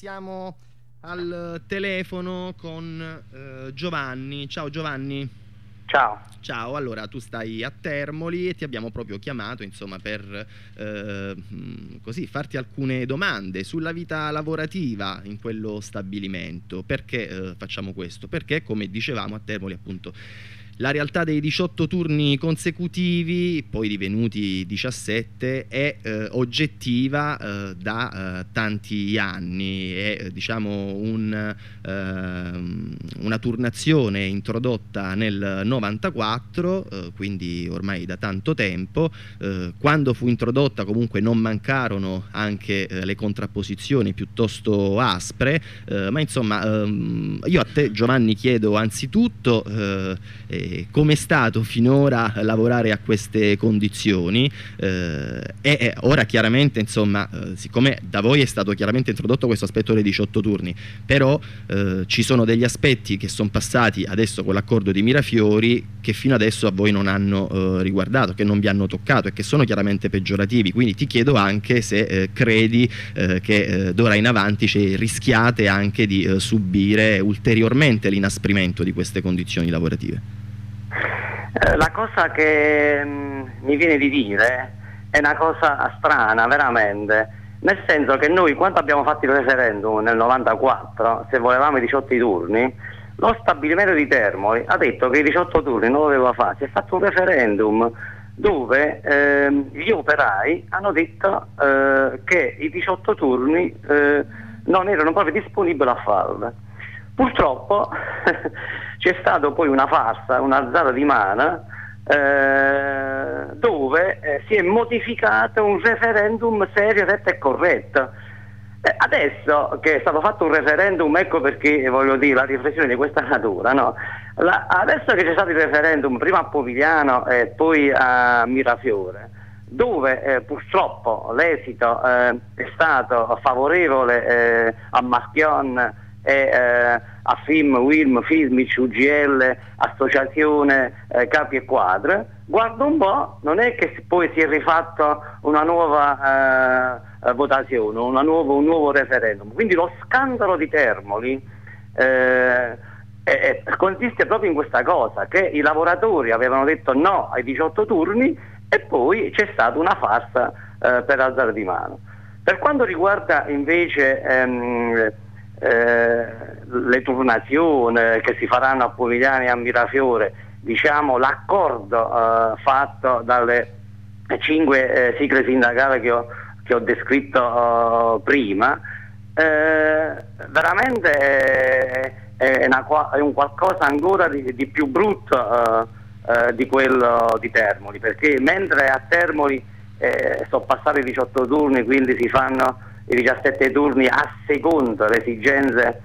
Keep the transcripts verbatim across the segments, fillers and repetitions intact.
siamo al telefono con eh, Giovanni. Ciao Giovanni. Ciao. Ciao, allora tu stai a Termoli e ti abbiamo proprio chiamato, insomma, per eh, così farti alcune domande sulla vita lavorativa in quello stabilimento. Perché eh, facciamo questo? Perché, come dicevamo, a Termoli appunto la realtà dei diciotto turni consecutivi, poi divenuti diciassette, è eh, oggettiva eh, da eh, tanti anni. È eh, diciamo un, eh, una turnazione introdotta nel novantaquattro, eh, quindi ormai da tanto tempo. Eh, quando fu introdotta comunque non mancarono anche eh, le contrapposizioni piuttosto aspre, eh, ma insomma ehm, io a te Giovanni chiedo anzitutto eh, come è stato finora lavorare a queste condizioni eh, e, e ora chiaramente insomma eh, siccome da voi è stato chiaramente introdotto questo aspetto dei diciotto turni, però eh, ci sono degli aspetti che sono passati adesso con l'accordo di Mirafiori che fino adesso a voi non hanno eh, riguardato, che non vi hanno toccato e che sono chiaramente peggiorativi, quindi ti chiedo anche se eh, credi eh, che eh, d'ora in avanti cioè, rischiate anche di eh, subire ulteriormente l'inasprimento di queste condizioni lavorative. La cosa che mh, mi viene di dire è una cosa strana, veramente, nel senso che noi quando abbiamo fatto il referendum nel novantaquattro, se volevamo i diciotto turni, lo stabilimento di Termoli ha detto che i diciotto turni non lo doveva fare. Si è fatto un referendum dove eh, gli operai hanno detto eh, che i diciotto turni eh, non erano proprio disponibili a farlo. Purtroppo c'è stato poi una farsa, un azzardo di mano eh, dove eh, si è modificato un referendum serio, retto e corretto. Eh, adesso che è stato fatto un referendum, ecco perché voglio dire la riflessione di questa natura, no? La, adesso che c'è stato il referendum prima a Pomigliano e poi a Mirafiore, dove eh, purtroppo l'esito eh, è stato favorevole eh, a Marchion e eh, a F I M, W I M, FISMIC, U G L, Associazione eh, Capi e Quadre, guarda un po', non è che poi si è rifatto una nuova eh, votazione, una nuovo, un nuovo referendum. Quindi lo scandalo di Termoli eh, eh, consiste proprio in questa cosa, che i lavoratori avevano detto no ai diciotto turni e poi c'è stata una farsa eh, per alzare di mano. Per quanto riguarda invece ehm, Eh, le turnazioni che si faranno a Pomigliano e a Mirafiore, diciamo l'accordo eh, fatto dalle cinque eh, sigle sindacali che ho, che ho descritto eh, prima, eh, veramente è, è, una, è un qualcosa ancora di, di più brutto eh, eh, di quello di Termoli, perché mentre a Termoli eh, sono passati i diciotto turni, quindi si fanno i diciassette turni a seconda le esigenze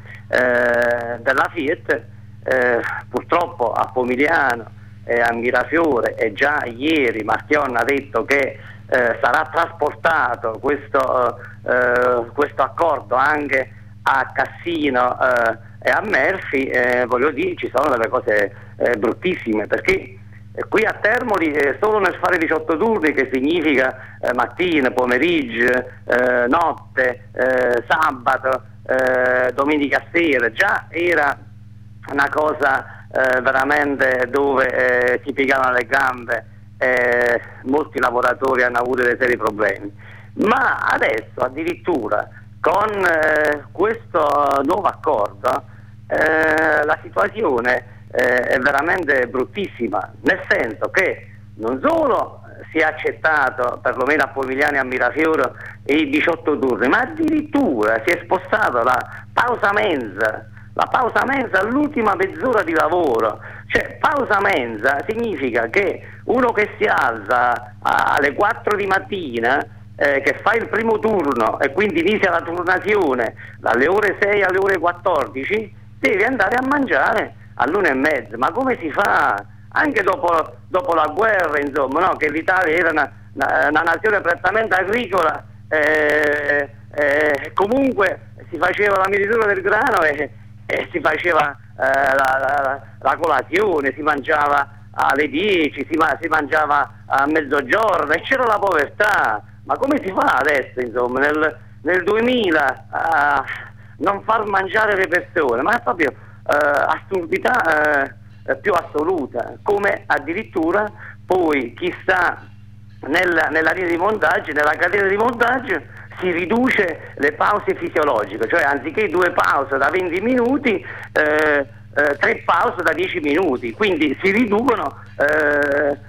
eh, della Fiat, eh, purtroppo a Pomigliano e a Mirafiore, e già ieri Marchion ha detto che eh, sarà trasportato questo, eh, questo accordo anche a Cassino eh, e a Melfi, eh, voglio dire, ci sono delle cose eh, bruttissime, perché qui a Termoli eh, solo nel fare diciotto turni, che significa eh, mattina, pomeriggio, eh, notte, eh, sabato, eh, domenica sera, già era una cosa eh, veramente dove eh, si piegavano le gambe e eh, molti lavoratori hanno avuto dei seri problemi. Ma adesso addirittura con eh, questo nuovo accordo eh, la situazione Eh, è veramente bruttissima, nel senso che non solo si è accettato perlomeno a Pomigliano e a Mirafiore i diciotto turni, ma addirittura si è spostato la pausa mensa la pausa mensa all'ultima mezz'ora di lavoro. Cioè, pausa mensa significa che uno che si alza alle quattro di mattina eh, che fa il primo turno e quindi inizia la turnazione dalle ore sei alle ore quattordici, deve andare a mangiare all'una e mezza. Ma come si fa? Anche dopo, dopo la guerra, insomma, no? Che l'Italia era una, una, una nazione prettamente agricola, eh, eh, comunque si faceva la mietitura del grano e, e si faceva eh, la, la, la colazione, si mangiava alle dieci, si, si mangiava a mezzogiorno e c'era la povertà. Ma come si fa adesso, insomma, nel, nel duemila a, non far mangiare le persone, ma è proprio eh, assurdità eh, più assoluta, come addirittura poi chissà nel, nella linea di montaggio, nella catena di montaggio si riduce le pause fisiologiche, cioè anziché due pause da venti minuti, eh, eh, tre pause da dieci minuti, quindi si riducono eh,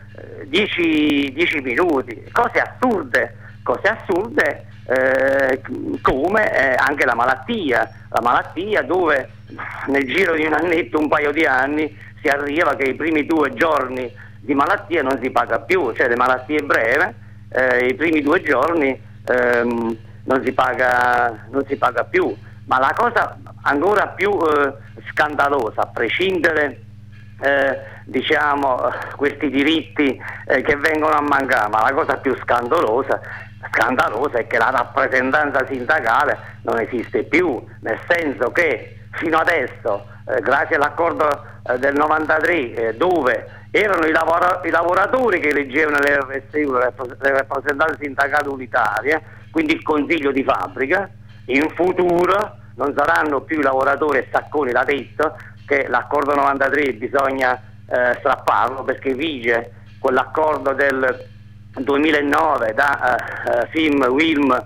dieci minuti, cose assurde, cose assurde eh, come eh, anche la malattia, la malattia dove nel giro di un annetto, un paio di anni, si arriva che i primi due giorni di malattia non si paga più, cioè le malattie breve, eh, i primi due giorni ehm, non si paga, non si paga più. Ma la cosa ancora più eh, scandalosa, a prescindere eh, diciamo questi diritti eh, che vengono a mancare, ma la cosa più scandalosa, scandalosa è che la rappresentanza sindacale non esiste più, nel senso che fino adesso, eh, grazie all'accordo eh, del novantatré, eh, dove erano i, lavora- i lavoratori che eleggevano le R S U, le, le rappresentanze sindacali unitarie, quindi il consiglio di fabbrica, in futuro non saranno più i lavoratori e Sacconi l'ha detto che l'accordo novantatré bisogna eh, strapparlo perché vige quell'accordo del duemilanove da eh, Film, Wilm,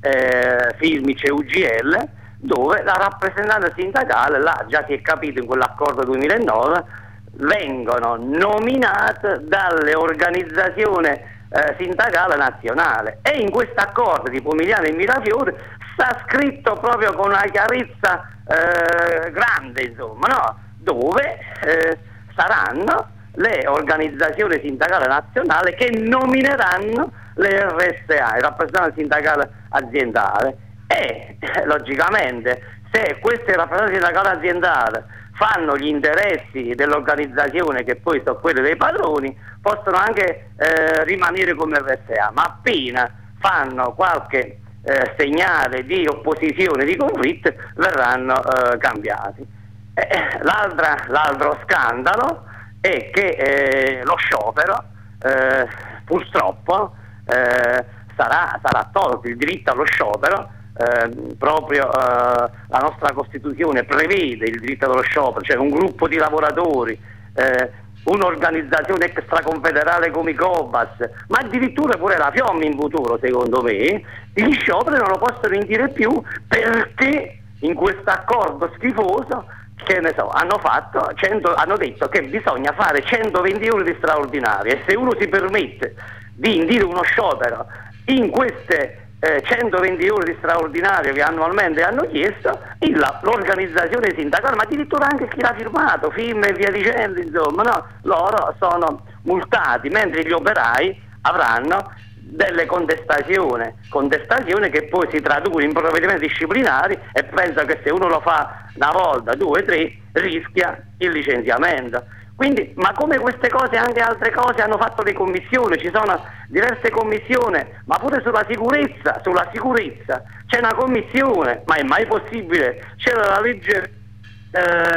eh, Filmic e U G L, dove la rappresentanza sindacale, là già si è capito in quell'accordo duemilanove, vengono nominate dalle organizzazioni eh, sindacale nazionale, e in questo accordo di Pomigliano e Mirafiori sta scritto proprio con una chiarezza eh, grande, insomma, no? Dove eh, saranno le organizzazioni sindacali nazionali che nomineranno le R S A, il rappresentante sindacale aziendale, e eh, logicamente se queste rappresentanze sindacali aziendali fanno gli interessi dell'organizzazione, che poi sono quelli dei padroni, possono anche eh, rimanere come R S A, ma appena fanno qualche eh, segnale di opposizione, di conflitto, verranno eh, cambiati. Eh, l'altra, l'altro scandalo è che eh, lo sciopero eh, purtroppo eh, sarà, sarà tolto il diritto allo sciopero. Eh, proprio eh, la nostra Costituzione prevede il diritto allo sciopero, cioè un gruppo di lavoratori, eh, un'organizzazione extraconfederale come i Cobas, ma addirittura pure la Fiom in futuro, secondo me, gli scioperi non lo possono indire più, perché in questo accordo schifoso, che ne so, hanno fatto cento, hanno detto che bisogna fare centoventi ore di straordinarie, e se uno si permette di indire uno sciopero in queste Eh, centoventi ore di straordinario che annualmente hanno chiesto, il, l'organizzazione sindacale, ma addirittura anche chi l'ha firmato, Film e via dicendo, insomma, no? Loro sono multati, mentre gli operai avranno delle contestazioni, contestazioni che poi si traducono in provvedimenti disciplinari, e penso che se uno lo fa una volta, due, tre, rischia il licenziamento. Quindi, ma come queste cose, anche altre cose hanno fatto le commissioni, ci sono diverse commissioni, ma pure sulla sicurezza, sulla sicurezza c'è una commissione, ma è mai possibile? C'era la legge eh,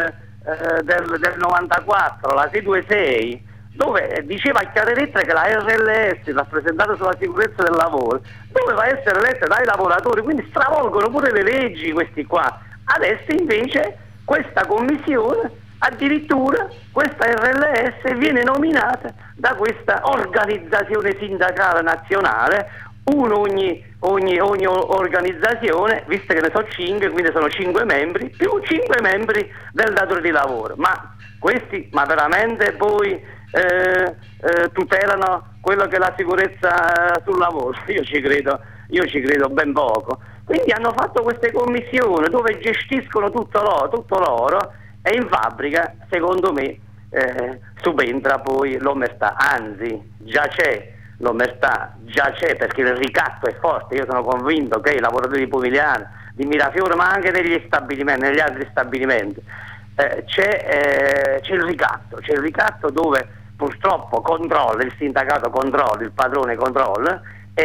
eh, del, del novantaquattro, la seicentoventisei, dove diceva a chiare lettere che la R L S, rappresentata sulla sicurezza del lavoro, doveva essere eletta dai lavoratori, quindi stravolgono pure le leggi questi qua. Adesso invece questa commissione, addirittura questa R L S viene nominata da questa organizzazione sindacale nazionale, uno ogni, ogni, ogni organizzazione, visto che ne sono cinque, quindi sono cinque membri, più cinque membri del datore di lavoro. Ma questi, ma veramente poi eh, eh, tutelano quello che è la sicurezza eh, sul lavoro? Io ci credo, io ci credo ben poco. Quindi hanno fatto queste commissioni dove gestiscono tutto loro, tutto loro, e in fabbrica, secondo me, eh, subentra poi l'omertà, anzi già c'è l'omertà, già c'è, perché il ricatto è forte. Io sono convinto che i lavoratori di Pomigliano, di Mirafiore, ma anche negli stabilimenti, negli altri stabilimenti, eh, c'è, eh, c'è il ricatto, c'è il ricatto dove purtroppo controlla, il sindacato controlla, il padrone controlla,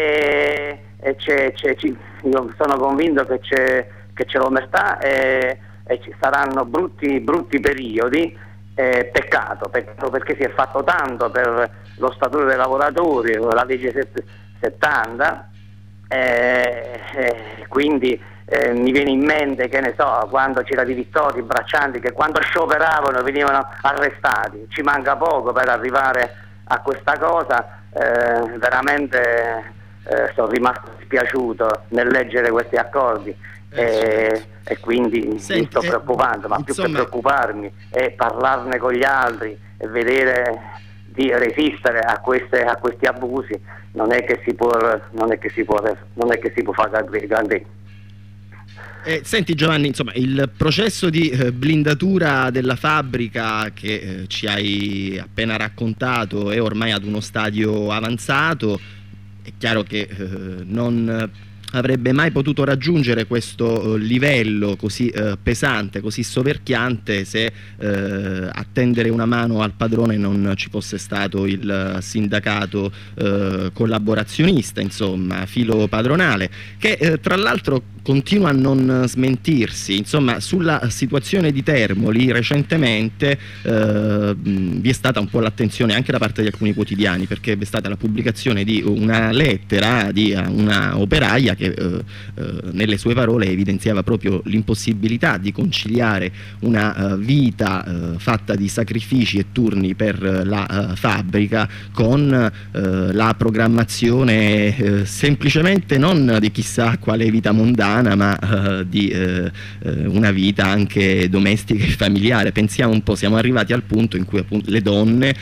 e, e c'è, c'è, io sono convinto che c'è, che c'è l'omertà, e e ci saranno brutti, brutti periodi. Eh, peccato, peccato, perché si è fatto tanto per lo statuto dei lavoratori, la legge settanta, eh, eh, quindi eh, mi viene in mente, che ne so, quando c'era Di Vittorio, i braccianti che quando scioperavano venivano arrestati. Ci manca poco per arrivare a questa cosa, eh, veramente eh, sono rimasto dispiaciuto nel leggere questi accordi. E, e quindi Senti, mi sto eh, preoccupando, ma insomma... più che preoccuparmi è parlarne con gli altri e vedere di resistere a, queste, a questi abusi. Non è che si può, non è che si può, non è che si può fare grande. Eh, senti Giovanni, insomma, il processo di eh, blindatura della fabbrica che eh, ci hai appena raccontato è ormai ad uno stadio avanzato. È chiaro che eh, non avrebbe mai potuto raggiungere questo eh, livello così eh, pesante, così soverchiante, se eh, a tendere una mano al padrone non ci fosse stato il sindacato eh, collaborazionista, insomma, filo padronale, che eh, tra l'altro continua a non smentirsi. Insomma, sulla situazione di Termoli recentemente eh, vi è stata un po' l'attenzione anche da parte di alcuni quotidiani, perché vi è stata la pubblicazizione di una lettera di una operaia che eh, eh, nelle sue parole evidenziava proprio l'impossibilità di conciliare una uh, vita uh, fatta di sacrifici e turni per uh, la uh, fabbrica con uh, la programmazione uh, semplicemente non di chissà quale vita mondana, ma uh, di uh, uh, una vita anche domestica e familiare. Pensiamo un po', siamo arrivati al punto in cui appunto le donne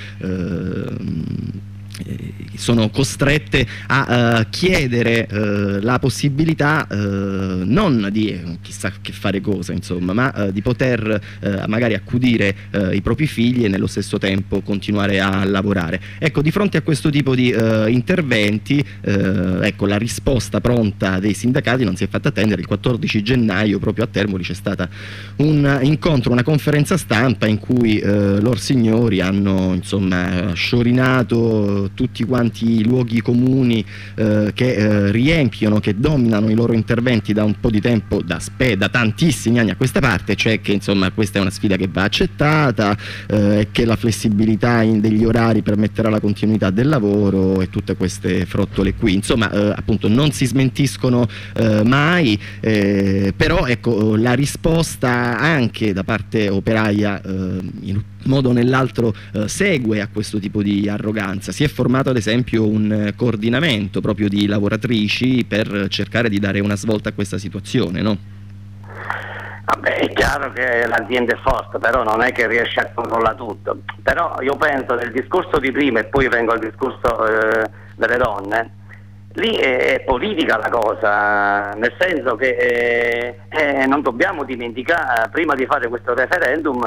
uh, sono costrette a uh, chiedere uh, la possibilità uh, non di eh, chissà che fare cosa, insomma, ma uh, di poter uh, magari accudire uh, i propri figli e nello stesso tempo continuare a lavorare. Ecco, di fronte a questo tipo di uh, interventi, uh, ecco, la risposta pronta dei sindacati non si è fatta attendere. Il quattordici gennaio proprio a Termoli c'è stata un incontro, una conferenza stampa in cui uh, lor signori hanno, insomma, sciorinato tutti quanti i luoghi comuni eh, che eh, riempiono, che dominano i loro interventi da un po' di tempo, da, spe, da tantissimi anni a questa parte, cioè che insomma questa è una sfida che va accettata eh, e che la flessibilità in degli orari permetterà la continuità del lavoro e tutte queste frottole qui. Insomma, eh, appunto non si smentiscono eh, mai, eh, però ecco, la risposta anche da parte operaia eh, in modo o nell'altro eh, segue a questo tipo di arroganza. Si è formato ad esempio un eh, coordinamento proprio di lavoratrici per cercare di dare una svolta a questa situazione, no? Vabbè, è chiaro che l'azienda è forte, però non è che riesce a controllare tutto. Però io penso del discorso di prima, e poi vengo al discorso eh, delle donne, lì è, è politica la cosa, nel senso che eh, eh, non dobbiamo dimenticare, prima di fare questo referendum,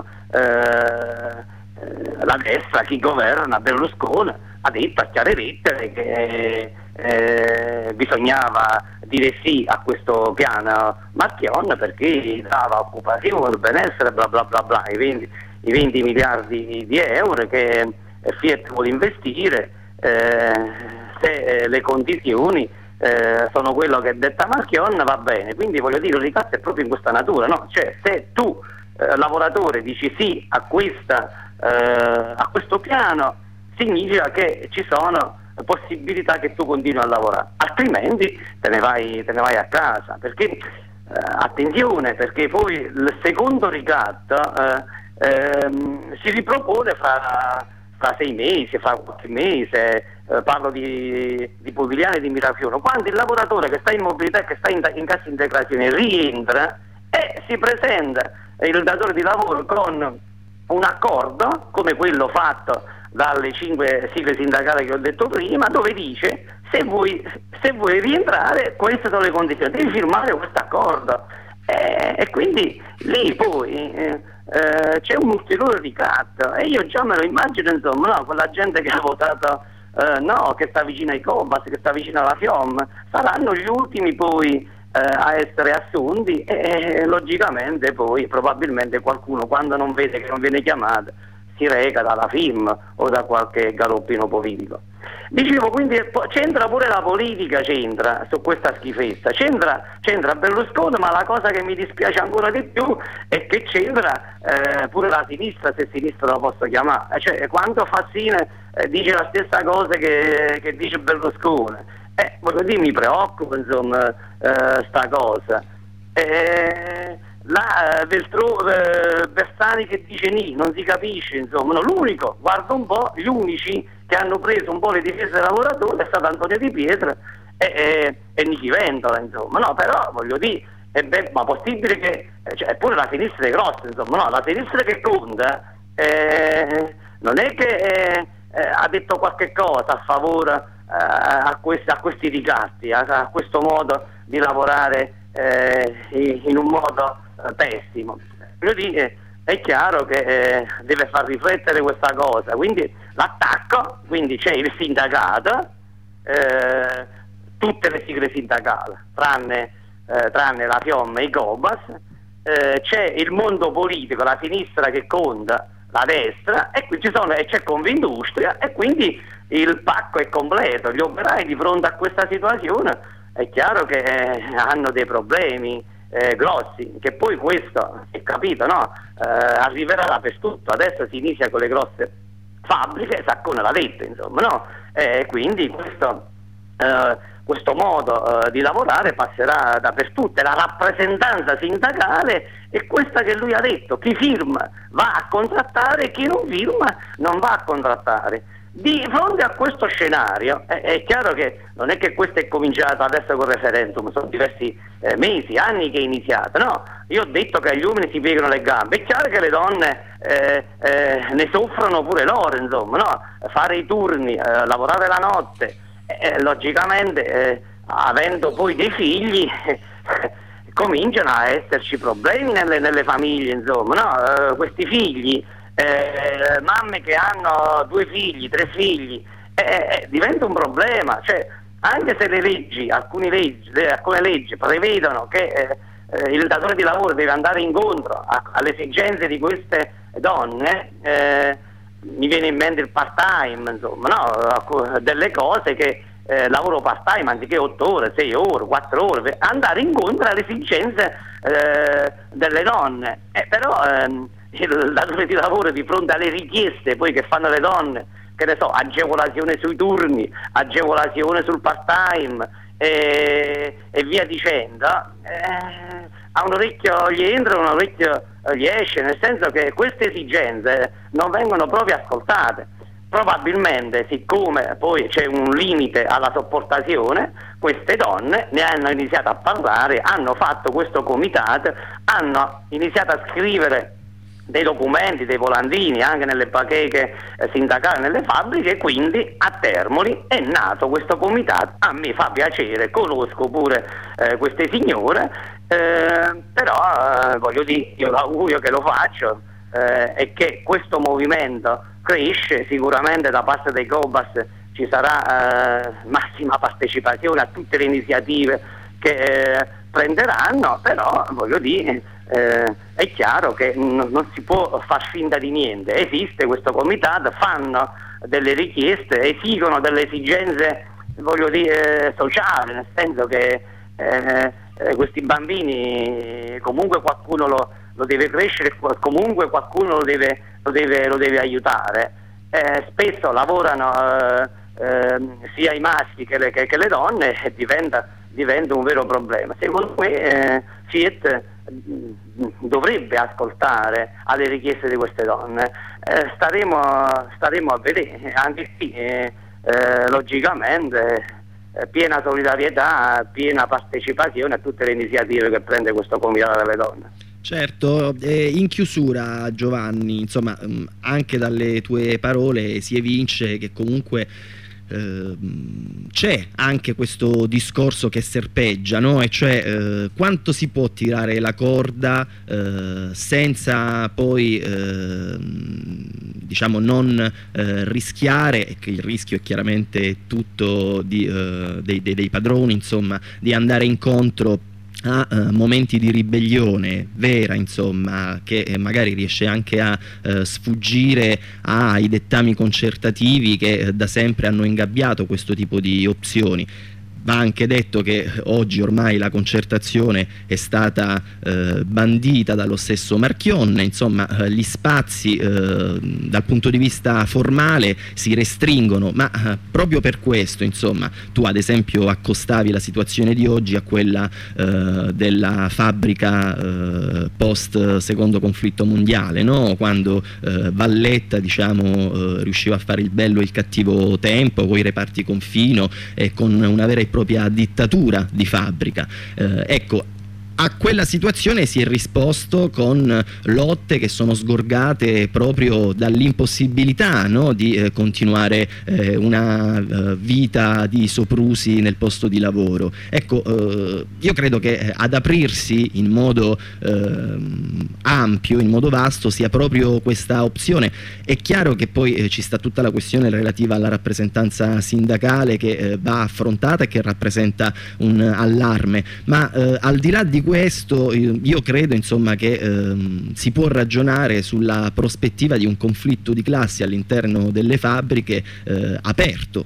eh, la destra, chi governa, Berlusconi, ha detto a chiare lettere che eh, bisognava dire sì a questo piano Marchionne perché dava occupazione, benessere, bla bla bla bla, i venti, i venti miliardi di euro che Fiat vuole investire, eh, se le condizioni eh, sono quello che detta Marchionne va bene. Quindi voglio dire, il ricatto è proprio in questa natura, no? Cioè, se tu eh, lavoratore dici sì a questa Uh, a questo piano, significa che ci sono possibilità che tu continui a lavorare, altrimenti te ne vai, te ne vai a casa, perché uh, attenzione, perché poi il secondo ricatto uh, uh, si ripropone fra, fra sei mesi, fra qualche mese, uh, parlo di, di Povigliano e di Mirafioro, quando il lavoratore che sta in mobilità e che sta in, in cassa integrazione rientra e si presenta il datore di lavoro con un accordo come quello fatto dalle cinque sigle sindacali che ho detto prima, dove dice se vuoi, se vuoi rientrare queste sono le condizioni, devi firmare questo accordo, eh, e quindi lì poi eh, eh, c'è un ulteriore ricatto e io già me lo immagino, insomma, no, quella gente che ha votato eh, no, che sta vicino ai Cobas, che sta vicino alla FIOM, saranno gli ultimi poi Eh, a essere assunti e, e logicamente poi probabilmente qualcuno, quando non vede che non viene chiamato, si reca dalla F I M o da qualche galoppino politico. Dicevo, quindi c'entra pure la politica, c'entra su questa schifezza, c'entra, c'entra Berlusconi, ma la cosa che mi dispiace ancora di più è che c'entra eh, pure la sinistra, se sinistra lo posso chiamare, cioè quando Fassine eh, dice la stessa cosa che, che dice Berlusconi, Eh, voglio dire, mi preoccupa, insomma, eh, sta cosa. Eh, la Veltro, eh, Bersani che dice ni, non si capisce, insomma, no, l'unico, guarda un po', gli unici che hanno preso un po' le difese dei lavoratori è stato Antonio Di Pietro e, e, e Nichi Ventola, insomma, no, però voglio dire, è ben, ma possibile che, cioè, pure la sinistra è grossa, insomma, no, la sinistra che conta, eh, non è che eh, eh, ha detto qualche cosa a favore eh, a, questi, a questi ricatti, a, a questo modo di lavorare eh, in un modo eh, pessimo. Voglio dire, è chiaro che eh, deve far riflettere questa cosa, quindi l'attacco, quindi c'è il sindacato, eh, tutte le sigle sindacali, tranne, eh, tranne la Fiomma e i Cobas, eh, c'è il mondo politico, la sinistra che conta, la destra, e qui ci sono, e c'è Confindustria, e quindi il pacco è completo. Gli operai di fronte a questa situazione è chiaro che eh, hanno dei problemi eh, grossi, che poi questo, è capito, no? Eh, arriverà dappertutto. Adesso si inizia con le grosse fabbriche, Saccone l'ha detto, insomma, no? E quindi questo, eh, questo modo eh, di lavorare passerà dappertutto, e la rappresentanza sindacale è questa che lui ha detto: chi firma va a contrattare, chi non firma non va a contrattare. Di fronte a questo scenario è, è chiaro che non è che questo è cominciato adesso col referendum, sono diversi eh, mesi, anni che è iniziato, no? Io ho detto che agli uomini si piegano le gambe, è chiaro che le donne eh, eh, ne soffrono pure loro, insomma, no? Fare i turni, eh, lavorare la notte, eh, logicamente eh, avendo poi dei figli cominciano a esserci problemi nelle, nelle famiglie, insomma, no? Eh, questi figli, eh, mamme che hanno due figli, tre figli, eh, eh, diventa un problema, cioè anche se le leggi, alcune leggi, le, alcune leggi prevedono che eh, eh, il datore di lavoro deve andare incontro a, alle esigenze di queste donne, eh, mi viene in mente il part-time, insomma, no? Delle cose che Eh, lavoro part-time anziché otto ore, sei ore, quattro ore, andare incontro alle esigenze eh, delle donne. Eh, però ehm, il datore di lavoro di fronte alle richieste poi che fanno le donne, che ne so, agevolazione sui turni, agevolazione sul part-time eh, e via dicendo, eh, a un orecchio gli entra, a un orecchio gli esce, nel senso che queste esigenze non vengono proprio ascoltate. Probabilmente, siccome poi c'è un limite alla sopportazione, queste donne ne hanno iniziato a parlare, hanno fatto questo comitato, hanno iniziato a scrivere dei documenti, dei volantini anche nelle bacheche eh, sindacali, nelle fabbriche, e quindi a Termoli è nato questo comitato. A me fa piacere, conosco pure eh, queste signore, eh, però eh, voglio dire, io l'augurio che lo faccio eh, è che questo movimento cresce, sicuramente da parte dei Cobas ci sarà eh, massima partecipazione a tutte le iniziative che eh, prenderanno, però voglio dire eh, è chiaro che n- non si può far finta di niente, esiste questo comitato, fanno delle richieste, esigono delle esigenze, voglio dire, sociali, nel senso che eh, eh, questi bambini comunque qualcuno lo lo deve crescere, comunque qualcuno lo deve, lo deve, lo deve aiutare. Eh, spesso lavorano eh, eh, sia i maschi che le, che, che le donne, e diventa, diventa un vero problema. Secondo me eh, Fiat dovrebbe ascoltare alle richieste di queste donne. Eh, staremo, staremo a vedere, anche qui eh, eh, logicamente eh, piena solidarietà, piena partecipazione a tutte le iniziative che prende questo comitato delle donne. Certo, eh, in chiusura Giovanni, insomma, mh, anche dalle tue parole si evince che comunque eh, c'è anche questo discorso che serpeggia, no? E cioè eh, quanto si può tirare la corda eh, senza poi eh, diciamo non eh, rischiare, e che il rischio è chiaramente tutto di, eh, dei, dei, dei padroni, insomma, di andare incontro a uh, momenti di ribellione vera, insomma, che eh, magari riesce anche a uh, sfuggire ai dettami concertativi che uh, da sempre hanno ingabbiato questo tipo di opzioni. va anche detto che oggi ormai la concertazione è stata eh, bandita dallo stesso Marchionne, insomma eh, gli spazi eh, dal punto di vista formale si restringono, ma eh, proprio per questo, insomma, tu ad esempio accostavi la situazione di oggi a quella eh, della fabbrica eh, post secondo conflitto mondiale, no? Quando eh, Valletta, diciamo, eh, riusciva a fare il bello e il cattivo tempo con i reparti confino e con una vera e propria dittatura di fabbrica. Eh, ecco, a quella situazione si è risposto con lotte che sono sgorgate proprio dall'impossibilità, no, di eh, continuare eh, una eh, vita di soprusi nel posto di lavoro. Ecco, eh, io credo che ad aprirsi in modo eh, ampio, in modo vasto, sia proprio questa opzione. È chiaro che poi eh, ci sta tutta la questione relativa alla rappresentanza sindacale che eh, va affrontata e che rappresenta un allarme, ma eh, al di là di questo io credo, insomma, che ehm, si può ragionare sulla prospettiva di un conflitto di classi all'interno delle fabbriche eh, aperto.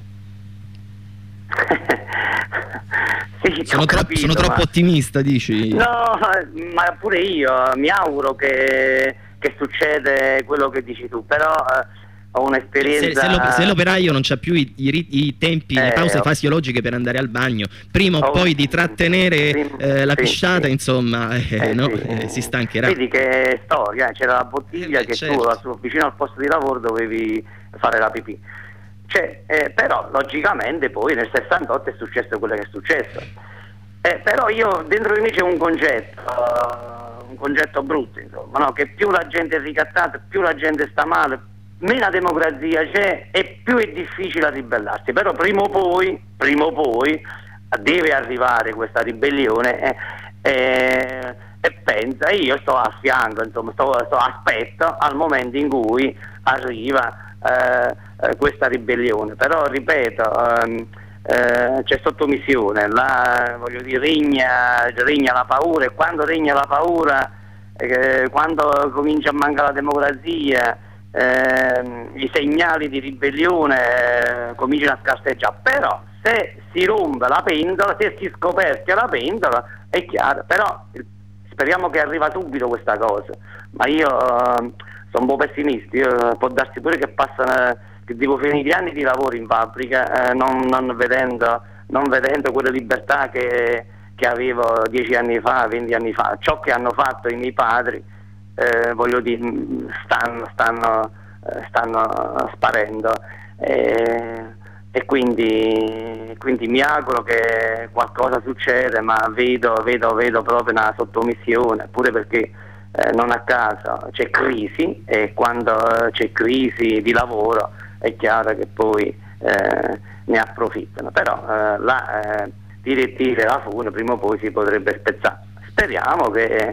Sì, sono, troppo, capito, sono troppo ma... ottimista, dici? No, ma pure io mi auguro che, che succede quello che dici tu, però eh, ho un'esperienza... Se, se l'operaio non c'ha più i, i, i tempi, eh, le pause fasiologiche per andare al bagno, prima o oh, poi di trattenere sì, eh, la sì, pisciata, sì. insomma, eh, eh, no? sì. eh, si stancherà. Vedi che storia, c'era la bottiglia eh, che certo. tu vicino al posto di lavoro dovevi fare la pipì. Cioè, eh, però logicamente poi nel sessantotto è successo quello che è successo. Eh, però io dentro di me c'è un concetto, uh, un concetto brutto, insomma, no? Che più la gente è ricattata, più la gente sta male, meno democrazia c'è e più è difficile ribellarsi. Però prima o poi, prima o poi deve arrivare questa ribellione eh, eh, e pensa, io sto a fianco, insomma, sto, sto aspetto al momento in cui arriva eh, eh, questa ribellione. Però ripeto, ehm, eh, c'è sottomissione, la, voglio dire, regna, regna la paura, e quando regna la paura, eh, quando comincia a mancare la democrazia, Eh, i segnali di ribellione eh, cominciano a scarseggiare. Però se si rompe la pentola, se si scoperchia la pentola, è chiaro. Però speriamo che arriva subito questa cosa, ma io eh, sono un po' pessimista. Io, può darsi pure che passano, che devo finire gli anni di lavoro in fabbrica eh, non, non vedendo non vedendo quelle libertà che, che avevo dieci anni fa, venti anni fa. Ciò che hanno fatto i miei padri, Eh, voglio dire, stanno, stanno, eh, stanno sparendo eh, e quindi, quindi mi auguro che qualcosa succeda, ma vedo, vedo, vedo proprio una sottomissione, pure perché eh, non a caso c'è crisi, e quando c'è crisi di lavoro è chiaro che poi eh, ne approfittano. Però eh, la eh, direttiva e la fune prima o poi si potrebbe spezzare. Speriamo che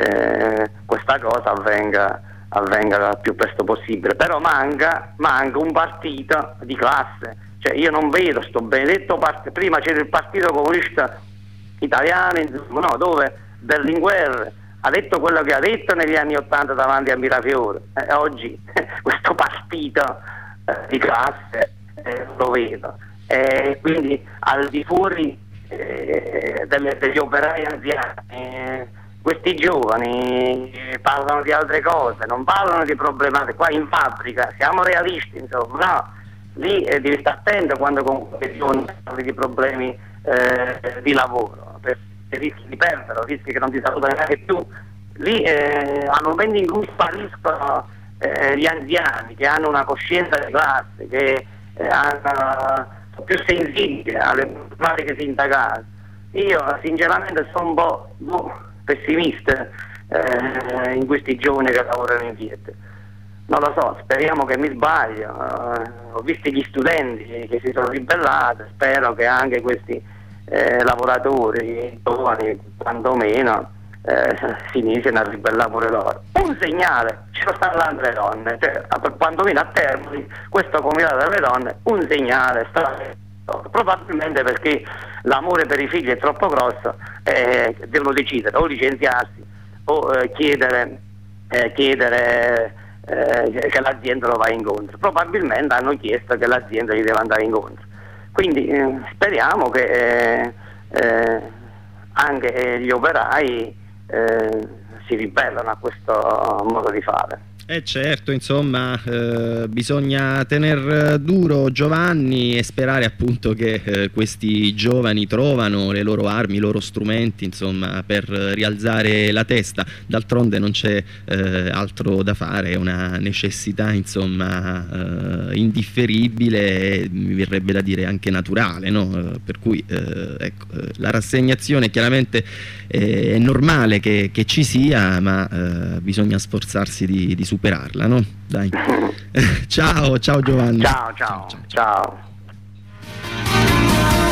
eh, questa cosa avvenga, avvenga il più presto possibile. Però manca, manca un partito di classe. Cioè io non vedo sto benedetto partito. Prima c'era il Partito Comunista Italiano, no, dove Berlinguer ha detto quello che ha detto negli anni Ottanta davanti a Mirafiore. Eh, oggi questo partito eh, di classe eh, lo vedo. Eh, quindi al di fuori Eh, delle, degli operai anziani, eh, questi giovani eh, parlano di altre cose, non parlano di problematiche. Qua in fabbrica siamo realisti, insomma, no? Lì eh, devi stare attento quando con parli di problemi eh, di lavoro, perché rischi di perderlo, rischi che non ti salutano neanche più. Lì eh, al momento in cui spariscono eh, gli anziani che hanno una coscienza di classe, che eh, hanno più sensibile alle problematiche sindacali. Io sinceramente sono un po' boh, pessimista eh, in questi giovani che lavorano in Fiat. Non lo so, speriamo che mi sbaglio. Eh, ho visto gli studenti che si sono ribellati, spero che anche questi eh, lavoratori giovani quantomeno eh, si iniziano a ribellare pure loro. Un segnale ce lo stanno dando le donne, cioè, quantomeno a Termoli, questo comitato delle donne, un segnale sta, probabilmente perché l'amore per i figli è troppo grosso, eh, devono decidere o licenziarsi o eh, chiedere, eh, chiedere eh, che l'azienda lo va incontro. Probabilmente hanno chiesto che l'azienda gli deve andare incontro. Quindi eh, speriamo che eh, eh, anche gli operai eh, si ribellano a questo modo di fare. Eh certo, insomma, eh, bisogna tener duro, Giovanni, e sperare appunto che eh, questi giovani trovano le loro armi, i loro strumenti, insomma, per rialzare la testa. D'altronde non c'è eh, altro da fare, è una necessità, insomma, eh, indifferibile e mi verrebbe da dire anche naturale, no? Eh, per cui eh, ecco, eh, la rassegnazione chiaramente eh, è normale che, che ci sia, ma eh, bisogna sforzarsi di, di superarla, no? Dai. Ciao, ciao Giovanni. Ciao, ciao, ciao. ciao.